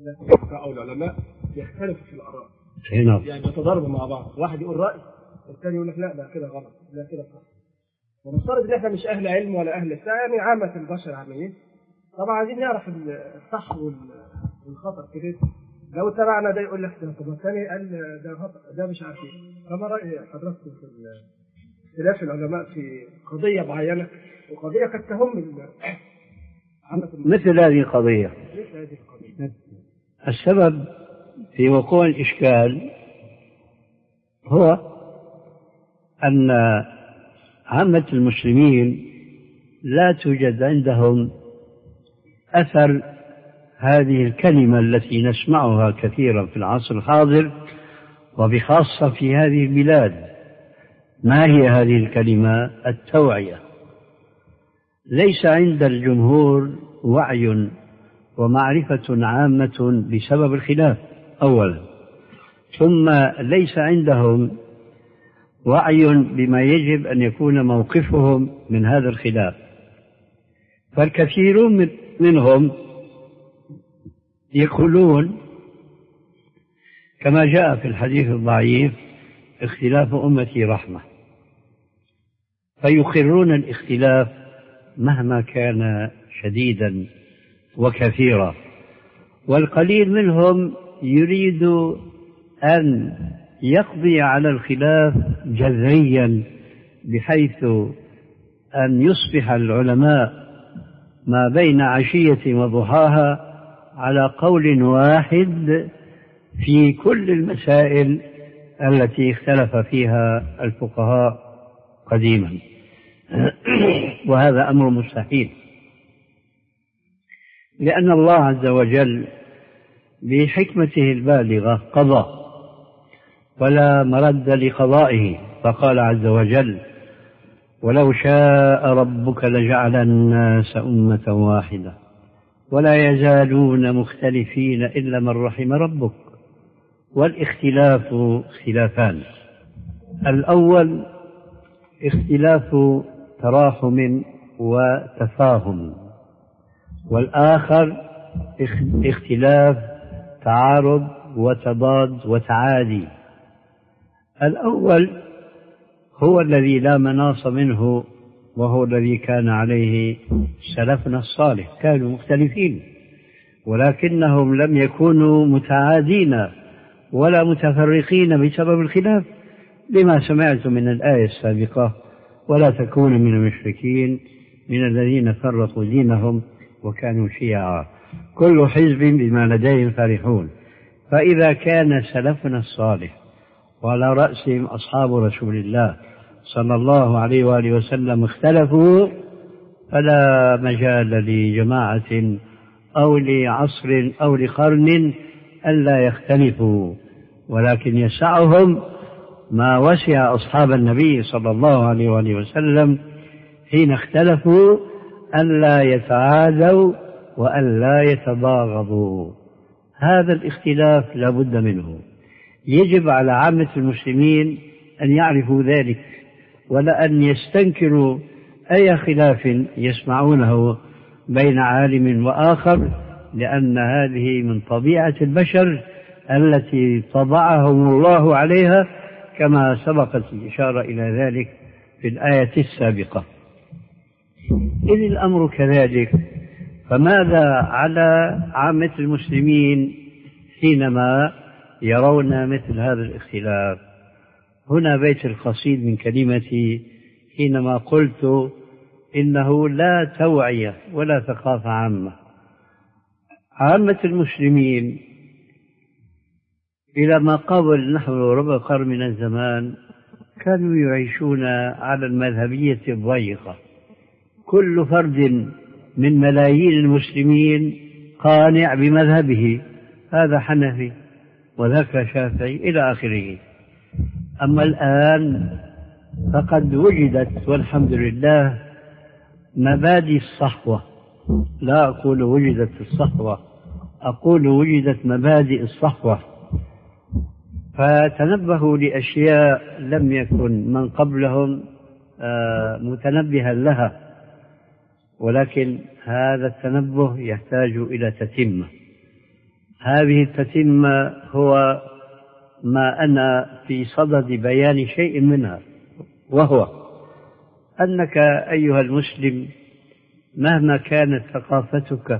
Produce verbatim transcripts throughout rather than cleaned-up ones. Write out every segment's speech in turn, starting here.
أو العلماء يختلفوا في الآراء، هنا يعني يتضاربوا مع بعض، واحد يقول رأي والثاني يقول لك لا ده كده غلط، لا كده صح. ونفترض ان احنا مش اهل علم ولا اهل بتاع، يعني عامة البشر عاملين، طبعا عايزين نعرف الصح والخطأ كده. لو تبعنا ده يقول لك ده، طب الثاني قال ده خطأ، ده مش عارف ايه. فما رأي حضراتكم في اختلاف العلماء في قضية معينة، وقضية قد تهم مثل هذه القضية؟ مثل هذه القضية. السبب في وقوع الإشكال هو أن عامة المسلمين لا توجد عندهم أثر هذه الكلمة التي نسمعها كثيرا في العصر الحاضر، وبخاصة في هذه البلاد. ما هي هذه الكلمة؟ التوعية. ليس عند الجمهور وعي ومعرفة عامة بسبب الخلاف أولا، ثم ليس عندهم وعي بما يجب أن يكون موقفهم من هذا الخلاف. فالكثيرون منهم يقولون كما جاء في الحديث الضعيف: اختلاف أمتي رحمة، فيقرون الاختلاف مهما كان شديدا وكثيرا. والقليل منهم يريد أن يقضي على الخلاف جذريا، بحيث أن يصبح العلماء ما بين عشية وضحاها على قول واحد في كل المسائل التي اختلف فيها الفقهاء قديما. وهذا أمر مستحيل، لأن الله عز وجل بحكمته البالغة قضى ولا مرد لقضائه، فقال عز وجل: ولو شاء ربك لجعل الناس أمة واحدة ولا يزالون مختلفين إلا من رحم ربك. والاختلاف اختلافان: الأول اختلاف تراحم وتفاهم، والآخر اختلاف تعارض وتضاد وتعادي. الأول هو الذي لا مناص منه، وهو الذي كان عليه سلفنا الصالح، كانوا مختلفين ولكنهم لم يكونوا متعادين ولا متفرقين بسبب الخلاف، لما سمعت من الآية السابقة: ولا تكونوا من المشركين من الذين فرقوا دينهم وكانوا شيعا كل حزب بما لديهم فرحون. فإذا كان سلفنا الصالح وعلى رأسهم أصحاب رسول الله صلى الله عليه وآله وسلم اختلفوا، فلا مجال لجماعة أو لعصر أو لقرن ألا يختلفوا، ولكن يسعهم ما وسع أصحاب النبي صلى الله عليه وآله وسلم حين اختلفوا ألا يتعادوا وألا يتباغضوا. هذا الاختلاف لا بد منه، يجب على عامة المسلمين أن يعرفوا ذلك، ولا أن يستنكروا أي خلاف يسمعونه بين عالم وآخر، لأن هذه من طبيعة البشر التي طبعهم الله عليها، كما سبقت الإشارة إلى ذلك في الآية السابقة. إذ الأمر كذلك، فماذا على عامة المسلمين حينما يرون مثل هذا الاختلاف؟ هنا بيت القصيد من كلمتي حينما قلت إنه لا توعية ولا ثقافة عامة. عامة المسلمين إلى ما قبل نحو ربع قرن من الزمان كانوا يعيشون على المذهبية الضيقة، كل فرد من ملايين المسلمين قانع بمذهبه، هذا حنفي وذاك شافعي إلى آخره. أما الآن فقد وجدت والحمد لله مبادئ الصحوة، لا أقول وجدت الصحوة، أقول وجدت مبادئ الصحوة، فتنبهوا لأشياء لم يكن من قبلهم متنبها لها، ولكن هذا التنبه يحتاج إلى تتمة. هذه التتمة هو ما أنا في صدد بيان شيء منها، وهو أنك أيها المسلم مهما كانت ثقافتك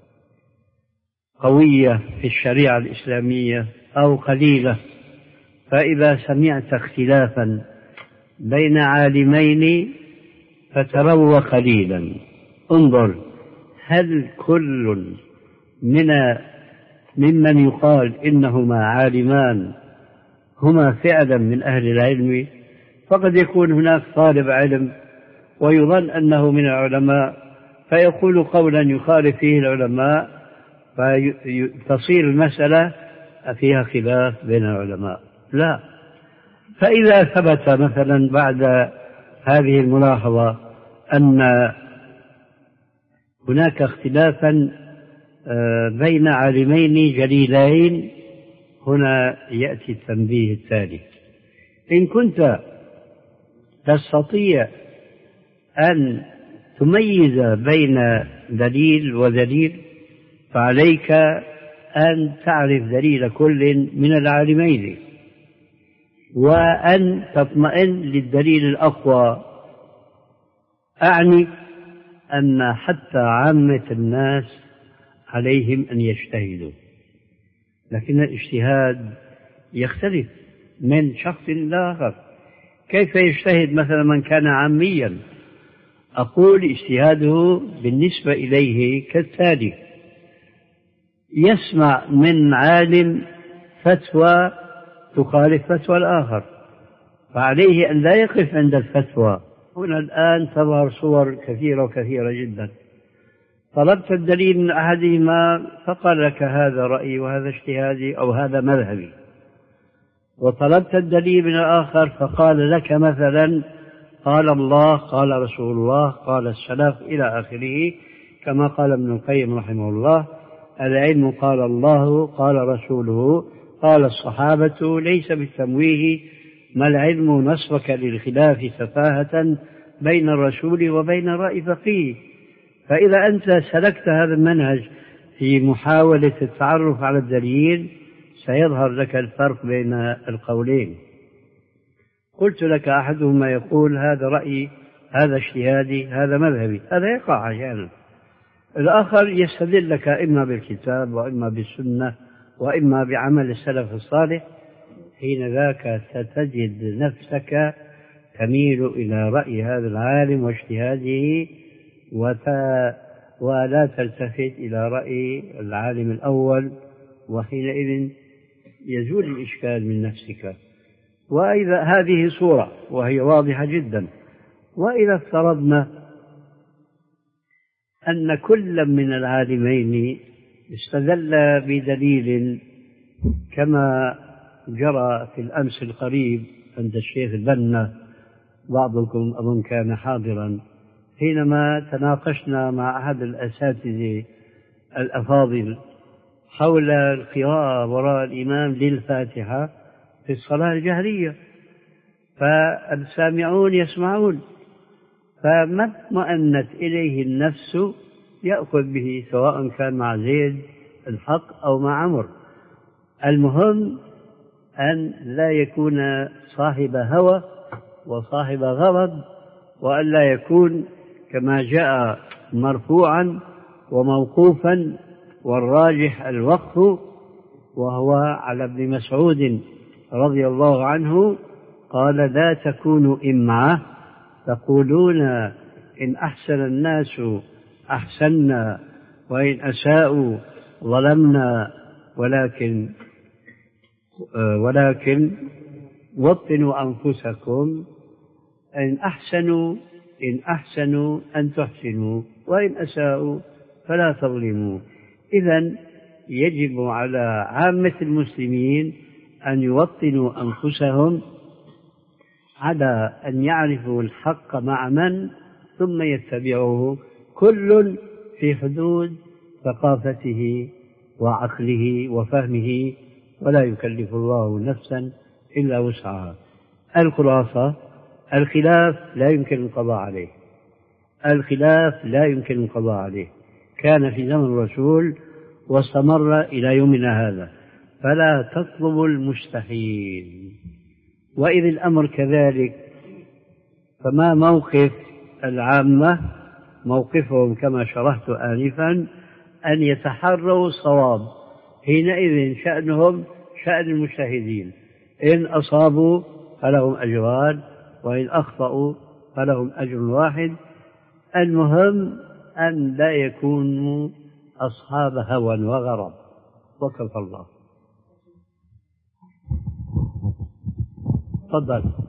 قوية في الشريعة الإسلامية أو قليلة، فإذا سمعت اختلافا بين عالمين فتروى قليلا، انظر هل كل من ممن يقال إنهما عالمان هما فعلا من أهل العلم؟ فقد يكون هناك طالب علم ويظن أنه من العلماء فيقول قولا يخالف فيه العلماء، فتصير المسألة فيها خلاف بين العلماء. لا، فإذا ثبت مثلا بعد هذه الملاحظة أن هناك اختلافا بين عالمين جليلين، هنا يأتي التنبيه التالي: إن كنت تستطيع أن تميز بين دليل ودليل فعليك أن تعرف دليل كل من العالمين، وأن تطمئن للدليل الأقوى. أعني أن حتى عامة الناس عليهم أن يجتهدوا، لكن الاجتهاد يختلف من شخص لآخر. كيف يجتهد مثلا من كان عاميا؟ أقول اجتهاده بالنسبة إليه كالتالي: يسمع من عالم فتوى تخالف فتوى الآخر، فعليه أن لا يقف عند الفتوى. هنا الآن تظهر صور كثيرة وكثيرة جدا. طلبت الدليل من أحدهما فقال لك هذا رأيي وهذا اجتهادي أو هذا مذهبي، وطلبت الدليل من الآخر فقال لك مثلا قال الله قال رسول الله قال السلف إلى آخره، كما قال ابن القيم رحمه الله: العلم قال الله قال رسوله قال الصحابة ليس بالتمويه، ما العلم نصبك للخلاف سفاهة بين الرسول وبين رأي فقيه. فإذا أنت سلكت هذا المنهج في محاولة التعرف على الدليل سيظهر لك الفرق بين القولين. قلت لك أحدهما يقول هذا رأيي هذا اجتهادي هذا مذهبي، هذا يقع أحيانا. الآخر يستدل لك إما بالكتاب وإما بالسنة وإما بعمل السلف الصالح، حين ذاك ستجد نفسك تميل إلى رأي هذا العالم واجتهاده ولا تلتفت إلى رأي العالم الأول، وحينئذ يزول الإشكال من نفسك. وإذا هذه صورة وهي واضحة جدا. وإذا افترضنا أن كل من العالمين استدل بدليل كما جرى في الأمس القريب عند الشيخ البنا، بعضكم أظن كان حاضرا حينما تناقشنا مع أحد الأساتذة الأفاضل حول القراءة وراء الإمام للفاتحة في الصلاة الجهرية، فالسامعون يسمعون، فما اطمأنت إليه النفس يأخذ به، سواء كان مع زيد الحق أو مع عمر. المهم أن لا يكون صاحب هوى وصاحب غضب، وأن لا يكون كما جاء مرفوعا وموقوفا والراجح الوقف، وهو على ابن مسعود رضي الله عنه قال: لا تكونوا إمعة تقولون إن أحسن الناس أحسنا وإن أساءوا ظلمنا، ولكن ولكن وطنوا أنفسكم، إن أحسنوا إن أحسنوا أن تحسنوا وإن أساءوا فلا تظلموا. إذن يجب على عامة المسلمين أن يوطنوا أنفسهم على أن يعرفوا الحق مع من ثم يتبعوه، كل في حدود ثقافته وعقله وفهمه، ولا يكلف الله نفسا إلا وسعها. الخلاصة: الخلاف لا يمكن القضاء عليه، الخلاف لا يمكن القضاء عليه. كان في زمن الرسول واستمر إلى يومنا هذا، فلا تطلب المستحيل. وإذ الأمر كذلك فما موقف العامة؟ موقفهم كما شرحت آنفا أن يتحروا الصواب، حينئذ شأنهم شأن المجتهدين، إن أصابوا فلهم أجران وإن أخطأوا فلهم أجر واحد. المهم أن لا يكونوا أصحاب هوى وغرض. وكفى الله. تفضل.